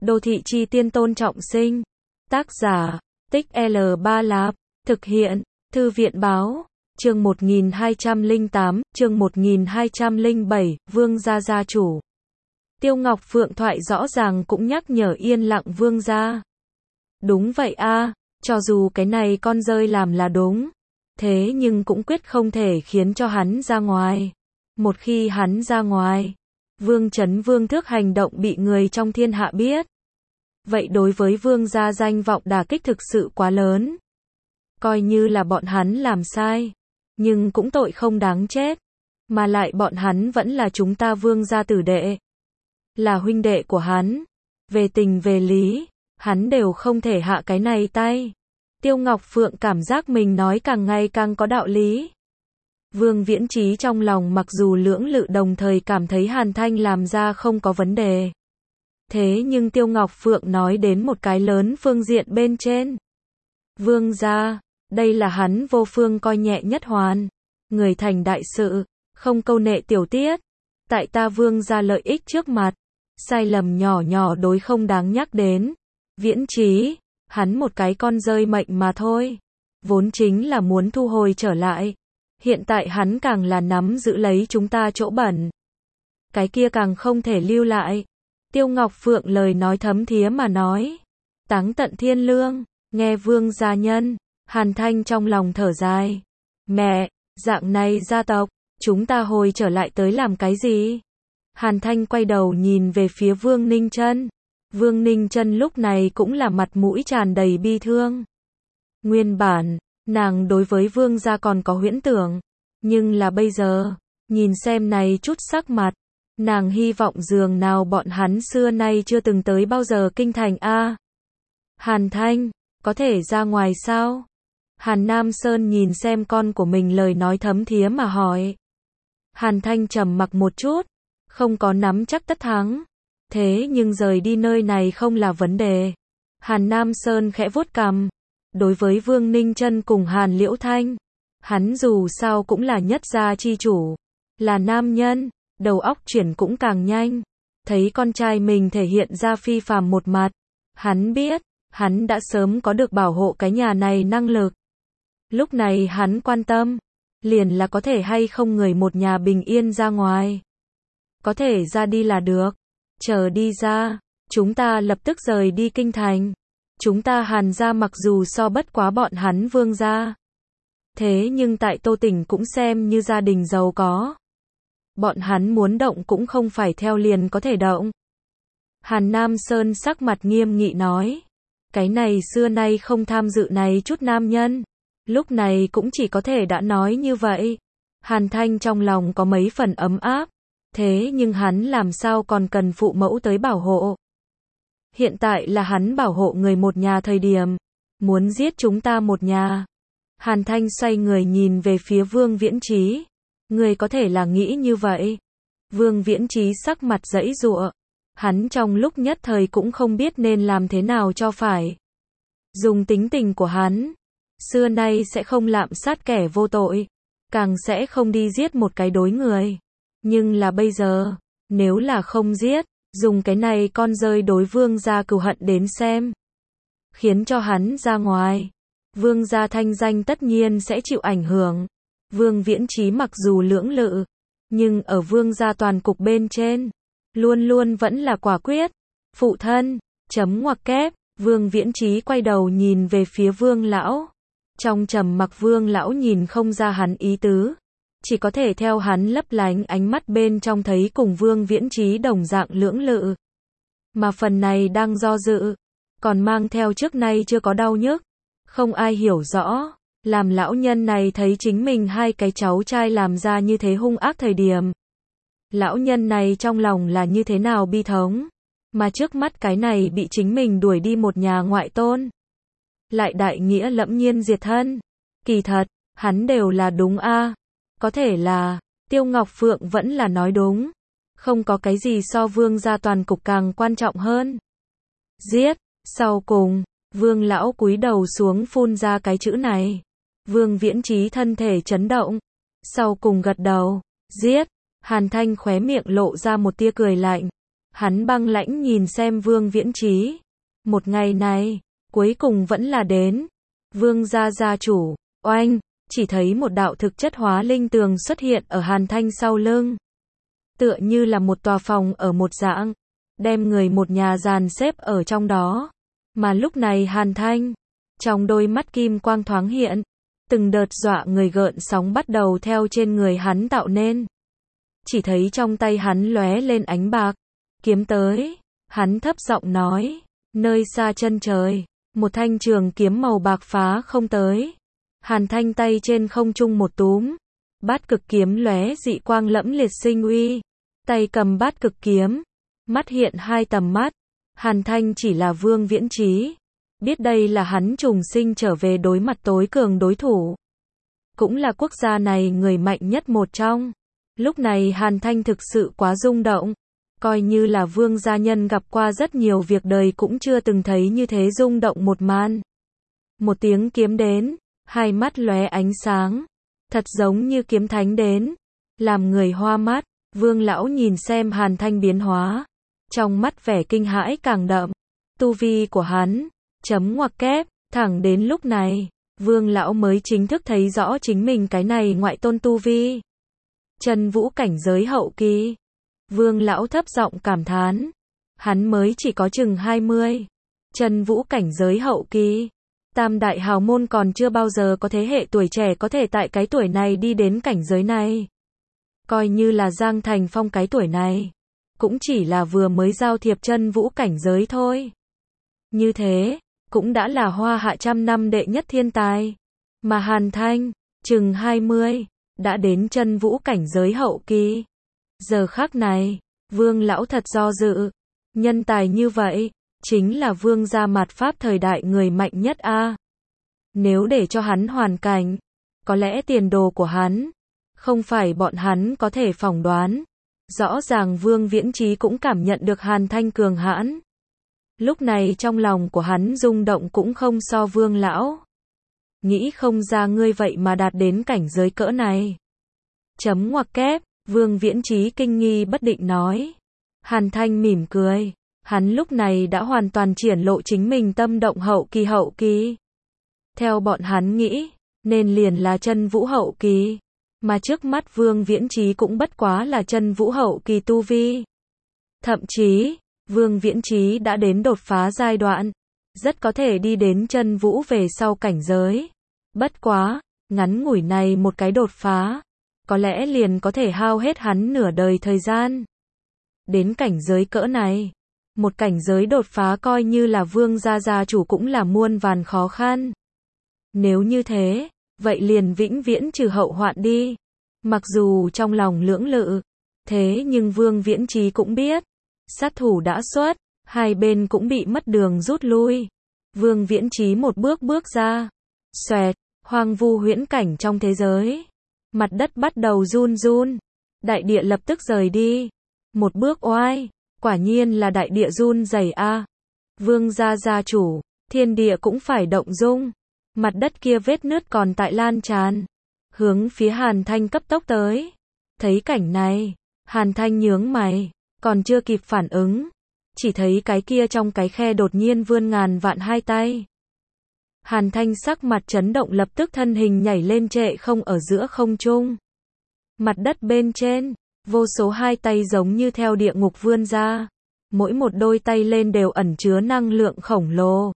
Đô thị chi tiên Tôn Trọng Sinh. Tác giả, Tích L3 Lạp. Thực hiện, Thư viện Báo. Chương 1208, chương 1207, Vương gia gia chủ. Tiêu Ngọc Phượng thoại rõ ràng cũng nhắc nhở yên lặng Vương gia. Đúng vậy a, cho dù cái này con rơi làm là đúng, thế nhưng cũng quyết không thể khiến cho hắn ra ngoài. Một khi hắn ra ngoài, Vương Chấn Vương Thước hành động bị người trong thiên hạ biết, vậy đối với Vương gia danh vọng đả kích thực sự quá lớn. Coi như là bọn hắn làm sai, nhưng cũng tội không đáng chết, mà lại bọn hắn vẫn là chúng ta Vương gia tử đệ, là huynh đệ của hắn, về tình về lý, hắn đều không thể hạ cái này tay. Tiêu Ngọc Phượng cảm giác mình nói càng ngày càng có đạo lý. Vương Viễn Chí trong lòng mặc dù lưỡng lự, đồng thời cảm thấy Hàn Thanh làm ra không có vấn đề. Thế nhưng Tiêu Ngọc Phượng nói đến một cái lớn phương diện bên trên. Vương gia, đây là hắn vô phương coi nhẹ nhất hoàn. Người thành đại sự, không câu nệ tiểu tiết. Tại ta Vương gia lợi ích trước mặt, sai lầm nhỏ nhỏ đối không đáng nhắc đến. Viễn Chí, hắn một cái con rơi mệnh mà thôi. Vốn chính là muốn thu hồi trở lại. Hiện tại hắn càng là nắm giữ lấy chúng ta chỗ bẩn. Cái kia càng không thể lưu lại. Tiêu Ngọc Phượng lời nói thấm thía mà nói. Táng tận thiên lương, nghe Vương gia nhân. Hàn Thanh trong lòng thở dài. Mẹ, dạng này gia tộc, chúng ta hồi trở lại tới làm cái gì? Hàn Thanh quay đầu nhìn về phía Vương Ninh Trân. Vương Ninh Trân lúc này cũng là mặt mũi tràn đầy bi thương. Nguyên bản, nàng đối với Vương gia còn có huyễn tưởng, nhưng là bây giờ, nhìn xem này chút sắc mặt, nàng hy vọng dường nào bọn hắn xưa nay chưa từng tới bao giờ kinh thành a. Hàn Thanh, có thể ra ngoài sao? Hàn Nam Sơn nhìn xem con của mình lời nói thấm thía mà hỏi. Hàn Thanh trầm mặc một chút, không có nắm chắc tất thắng. Thế nhưng rời đi nơi này không là vấn đề. Hàn Nam Sơn khẽ vuốt cằm. Đối với Vương Ninh Trân cùng Hàn Liễu Thanh, hắn dù sao cũng là nhất gia chi chủ, là nam nhân, đầu óc chuyển cũng càng nhanh. Thấy con trai mình thể hiện ra phi phàm một mặt, hắn biết, hắn đã sớm có được bảo hộ cái nhà này năng lực. Lúc này hắn quan tâm, liền là có thể hay không người một nhà bình yên ra ngoài. Có thể ra đi là được. Chờ đi ra, chúng ta lập tức rời đi kinh thành. Chúng ta Hàn gia mặc dù so bất quá bọn hắn Vương gia, thế nhưng tại Tô Tỉnh cũng xem như gia đình giàu có. Bọn hắn muốn động cũng không phải theo liền có thể động. Hàn Nam Sơn sắc mặt nghiêm nghị nói. Cái này xưa nay không tham dự này chút nam nhân. Lúc này cũng chỉ có thể đã nói như vậy. Hàn Thanh trong lòng có mấy phần ấm áp. Thế nhưng hắn làm sao còn cần phụ mẫu tới bảo hộ. Hiện tại là hắn bảo hộ người một nhà thời điểm. Muốn giết chúng ta một nhà. Hàn Thanh xoay người nhìn về phía Vương Viễn Chí. Người có thể là nghĩ như vậy. Vương Viễn Chí sắc mặt giãy giụa. Hắn trong lúc nhất thời cũng không biết nên làm thế nào cho phải. Dùng tính tình của hắn, xưa nay sẽ không lạm sát kẻ vô tội. Càng sẽ không đi giết một cái đối người. Nhưng là bây giờ, nếu là không giết, dùng cái này con rơi đối Vương gia cừu hận đến xem. Khiến cho hắn ra ngoài. Vương gia thanh danh tất nhiên sẽ chịu ảnh hưởng. Vương Viễn Chí mặc dù lưỡng lự, nhưng ở Vương gia toàn cục bên trên, luôn luôn vẫn là quả quyết. Phụ thân, chấm ngoặc kép, Vương Viễn Chí quay đầu nhìn về phía Vương lão. Trong trầm mặc Vương lão nhìn không ra hắn ý tứ. Chỉ có thể theo hắn lấp lánh ánh mắt bên trong thấy cùng Vương Viễn Chí đồng dạng lưỡng lự. Mà phần này đang do dự, còn mang theo trước nay chưa có đau nhức. Không ai hiểu rõ, làm lão nhân này thấy chính mình hai cái cháu trai làm ra như thế hung ác thời điểm. Lão nhân này trong lòng là như thế nào bi thống, mà trước mắt cái này bị chính mình đuổi đi một nhà ngoại tôn. Lại đại nghĩa lẫm nhiên diệt thân. Kỳ thật, hắn đều là đúng a. Có thể là, Tiêu Ngọc Phượng vẫn là nói đúng. Không có cái gì so Vương gia toàn cục càng quan trọng hơn. Giết, sau cùng, Vương lão cúi đầu xuống phun ra cái chữ này. Vương Viễn Chí thân thể chấn động. Sau cùng gật đầu, giết. Hàn Thanh khóe miệng lộ ra một tia cười lạnh. Hắn băng lãnh nhìn xem Vương Viễn Trí. Một ngày này, cuối cùng vẫn là đến. Vương gia gia chủ, oanh, chỉ thấy một đạo thực chất hóa linh tường xuất hiện ở Hàn Thanh sau lưng. Tựa như là một tòa phòng ở một dạng, đem người một nhà dàn xếp ở trong đó. Mà lúc này Hàn Thanh, trong đôi mắt kim quang thoáng hiện, từng đợt dọa người gợn sóng bắt đầu theo trên người hắn tạo nên. Chỉ thấy trong tay hắn lóe lên ánh bạc, kiếm tới, hắn thấp giọng nói, nơi xa chân trời, một thanh trường kiếm màu bạc phá không tới. Hàn Thanh tay trên không trung một túm, bát cực kiếm lóe dị quang lẫm liệt sinh uy, tay cầm bát cực kiếm, mắt hiện hai tầm mắt. Hàn Thanh chỉ là Vương Viễn Trí, biết đây là hắn trùng sinh trở về đối mặt tối cường đối thủ, cũng là quốc gia này người mạnh nhất một trong. Lúc này Hàn Thanh thực sự quá rung động, coi như là Vương gia nhân gặp qua rất nhiều việc đời cũng chưa từng thấy như thế rung động một màn. Một tiếng kiếm đến, hai mắt lóe ánh sáng, thật giống như kiếm thánh đến, làm người hoa mắt. Vương lão nhìn xem Hàn Thanh biến hóa, trong mắt vẻ kinh hãi càng đậm. Tu vi của hắn, chấm ngoặc kép, thẳng đến lúc này, Vương lão mới chính thức thấy rõ chính mình cái này ngoại tôn tu vi. Chân vũ cảnh giới hậu kỳ. Vương lão thấp giọng cảm thán, hắn mới chỉ có chừng 20. Chân vũ cảnh giới hậu kỳ. Tam đại hào môn còn chưa bao giờ có thế hệ tuổi trẻ có thể tại cái tuổi này đi đến cảnh giới này. Coi như là Giang Thành Phong cái tuổi này, cũng chỉ là vừa mới giao thiệp chân vũ cảnh giới thôi. Như thế, cũng đã là hoa hạ trăm năm đệ nhất thiên tài. Mà Hàn Thanh, chừng 20, đã đến chân vũ cảnh giới hậu kỳ. Giờ khắc này, Vương lão thật do dự. Nhân tài như vậy, chính là Vương gia mạt Pháp thời đại người mạnh nhất a. Nếu để cho hắn hoàn cảnh, có lẽ tiền đồ của hắn, không phải bọn hắn có thể phỏng đoán. Rõ ràng Vương Viễn Trí cũng cảm nhận được Hàn Thanh cường hãn. Lúc này trong lòng của hắn rung động cũng không so Vương lão. Nghĩ không ra ngươi vậy mà đạt đến cảnh giới cỡ này. Chấm ngoặc kép, Vương Viễn Trí kinh nghi bất định nói. Hàn Thanh mỉm cười, hắn lúc này đã hoàn toàn triển lộ chính mình tâm động hậu kỳ. Theo bọn hắn nghĩ, nên liền là chân vũ hậu kỳ. Mà trước mắt Vương Viễn Trí cũng bất quá là chân vũ hậu kỳ tu vi. Thậm chí, Vương Viễn Trí đã đến đột phá giai đoạn, rất có thể đi đến chân vũ về sau cảnh giới. Bất quá, ngắn ngủi này một cái đột phá, có lẽ liền có thể hao hết hắn nửa đời thời gian. Đến cảnh giới cỡ này, một cảnh giới đột phá coi như là Vương gia gia chủ cũng là muôn vàn khó khăn. Nếu như thế, vậy liền vĩnh viễn trừ hậu hoạn đi. Mặc dù trong lòng lưỡng lự, thế nhưng Vương Viễn Trí cũng biết, sát thủ đã xuất, hai bên cũng bị mất đường rút lui. Vương Viễn Trí một bước bước ra, xoẹt, hoang vu huyễn cảnh trong thế giới. Mặt đất bắt đầu run run, đại địa lập tức rời đi. Một bước oai, quả nhiên là đại địa run rẩy a. Vương gia gia chủ, thiên địa cũng phải động dung. Mặt đất kia vết nứt còn tại lan tràn, hướng phía Hàn Thanh cấp tốc tới. Thấy cảnh này, Hàn Thanh nhướng mày, còn chưa kịp phản ứng, chỉ thấy cái kia trong cái khe đột nhiên vươn ngàn vạn hai tay. Hàn Thanh sắc mặt chấn động, lập tức thân hình nhảy lên trệ không ở giữa không trung. Mặt đất bên trên, vô số hai tay giống như theo địa ngục vươn ra, mỗi một đôi tay lên đều ẩn chứa năng lượng khổng lồ.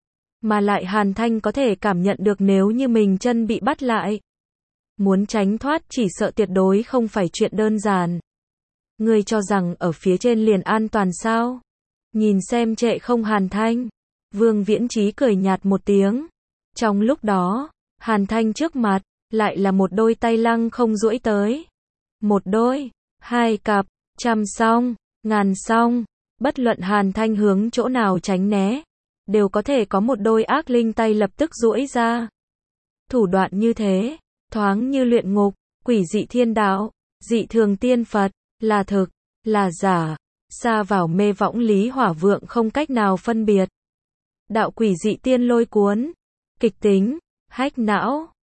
Mà lại Hàn Thanh có thể cảm nhận được nếu như mình chân bị bắt lại, muốn tránh thoát chỉ sợ tuyệt đối không phải chuyện đơn giản. Ngươi cho rằng ở phía trên liền an toàn sao? Nhìn xem trệ không Hàn Thanh, Vương Viễn Trí cười nhạt một tiếng. Trong lúc đó, Hàn Thanh trước mặt, lại là một đôi tay lăng không duỗi tới. Một đôi, hai cặp, trăm song, ngàn song, bất luận Hàn Thanh hướng chỗ nào tránh né, đều có thể có một đôi ác linh tay lập tức duỗi ra. Thủ đoạn như thế, thoáng như luyện ngục, quỷ dị thiên đạo, dị thường tiên Phật, là thực, là giả, xa vào mê võng lý hỏa vượng không cách nào phân biệt. Đạo quỷ dị tiên lôi cuốn, kịch tính, hách não,